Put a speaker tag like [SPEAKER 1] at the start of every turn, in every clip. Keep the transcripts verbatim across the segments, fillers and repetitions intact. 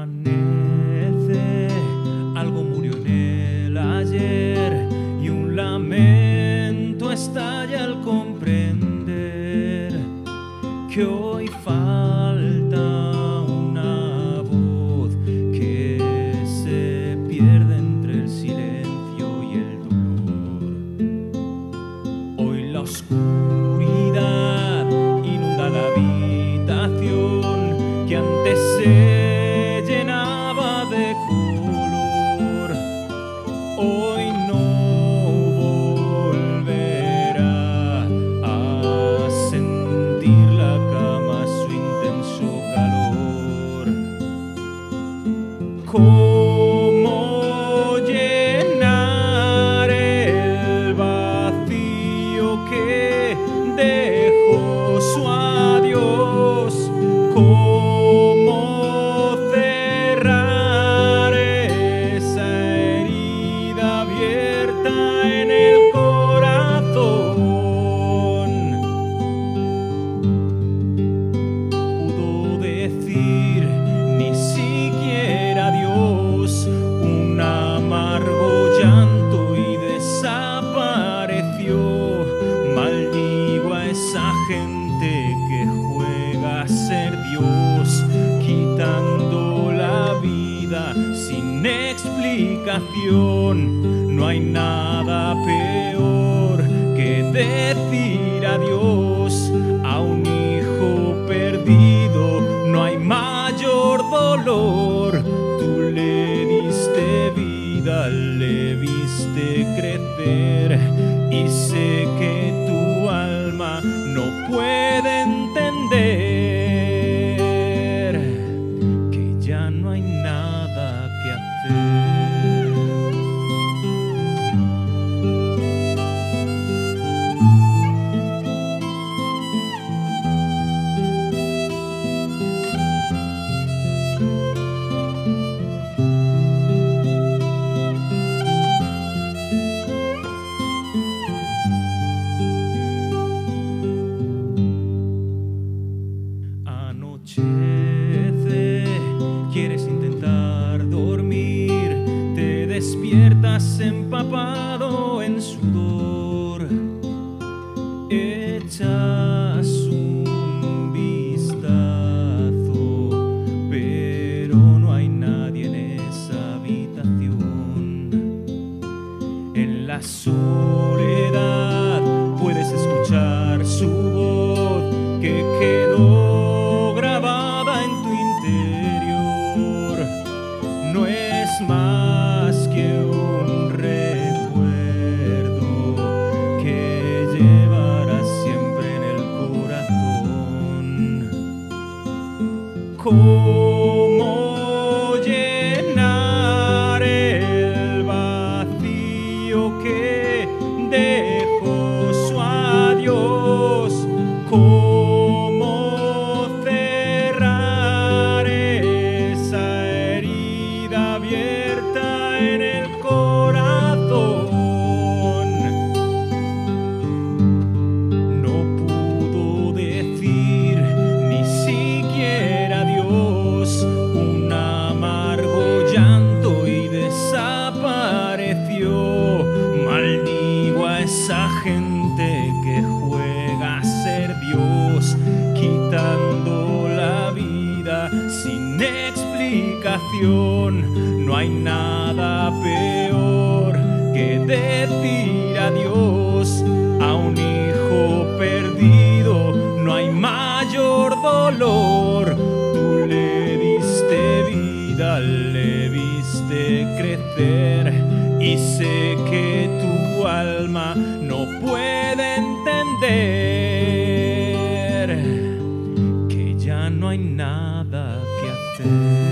[SPEAKER 1] Amanece, algo murió en el ayer y un lamento estalla al comprender que hoy falta una voz que se pierde entre el silencio y el dolor. Hoy la oscuridad inunda la habitación que antes se llenaba de color. Hoy no volverá a sentir la cama su intenso calor. ¿Cómo llenar el vacío que dejó su adiós? ¿Cómo cerrar esa herida abierta en el corazón? Pudo decir ni siquiera adiós, un amargo llanto y desapareció. Maldigo a esa gente que juega a ser Dios, quitando la vida sin explicación. No hay nada peor que decir adiós a un hijo perdido, no hay mayor dolor. Tú le diste vida, le viste crecer y sé que tu alma no puede entender que ya no hay nada que hacer. Anochece, quieres intentar dormir, te despiertas empapado en sudor. Echas un vistazo, pero no hay nadie en esa habitación. En la soledad puedes escuchar su voz que quedó grabada en tu interior. No es más que un recuerdo que llevarás siempre en el corazón. ¿Cómo llenar el vacío que dejó su adiós? ¿Cómo cerrar esa herida abierta en el corazón? No pudo decir ni siquiera adiós, un amargo llanto y desapareció. Maldigo a esa gente que juega a ser Dios, quitando la vida sin explicación. No hay nada peor que decir adiós a un hijo perdido, no hay mayor dolor. Tú le diste vida, le viste crecer y sé que tu alma no puede entender que ya no hay nada que hacer.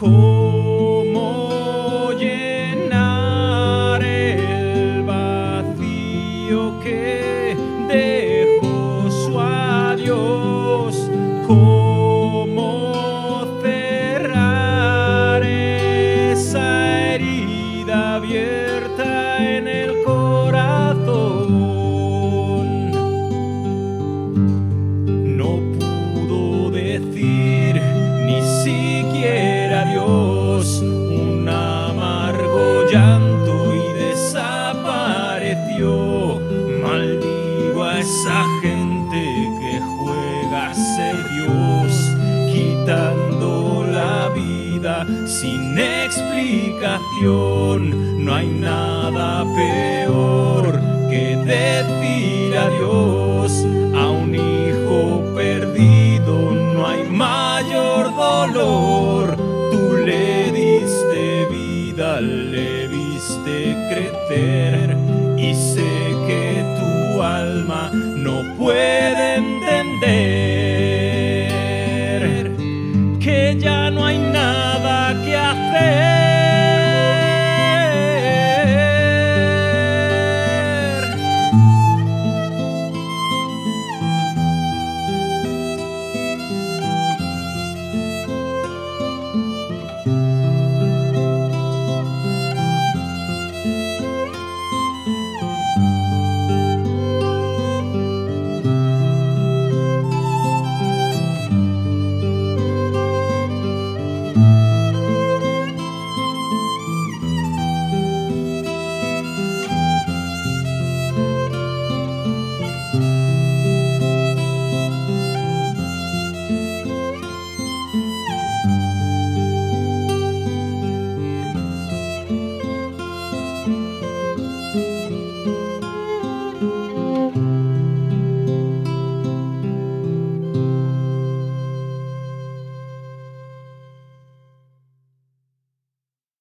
[SPEAKER 1] ¿Cómo llenar el vacío que dejó su adiós? ¿Cómo cerrar esa herida abierta en el corazón? No pudo decir ni siquiera adiós, un amargo llanto y desapareció. Maldigo a esa gente que juega a ser Dios, quitando la vida sin explicación. No hay nada peor que decir adiós a un hijo perdido, no hay mayor dolor. Tú le diste vida, le viste crecer, y sé que tu alma no puede entender que ya no hay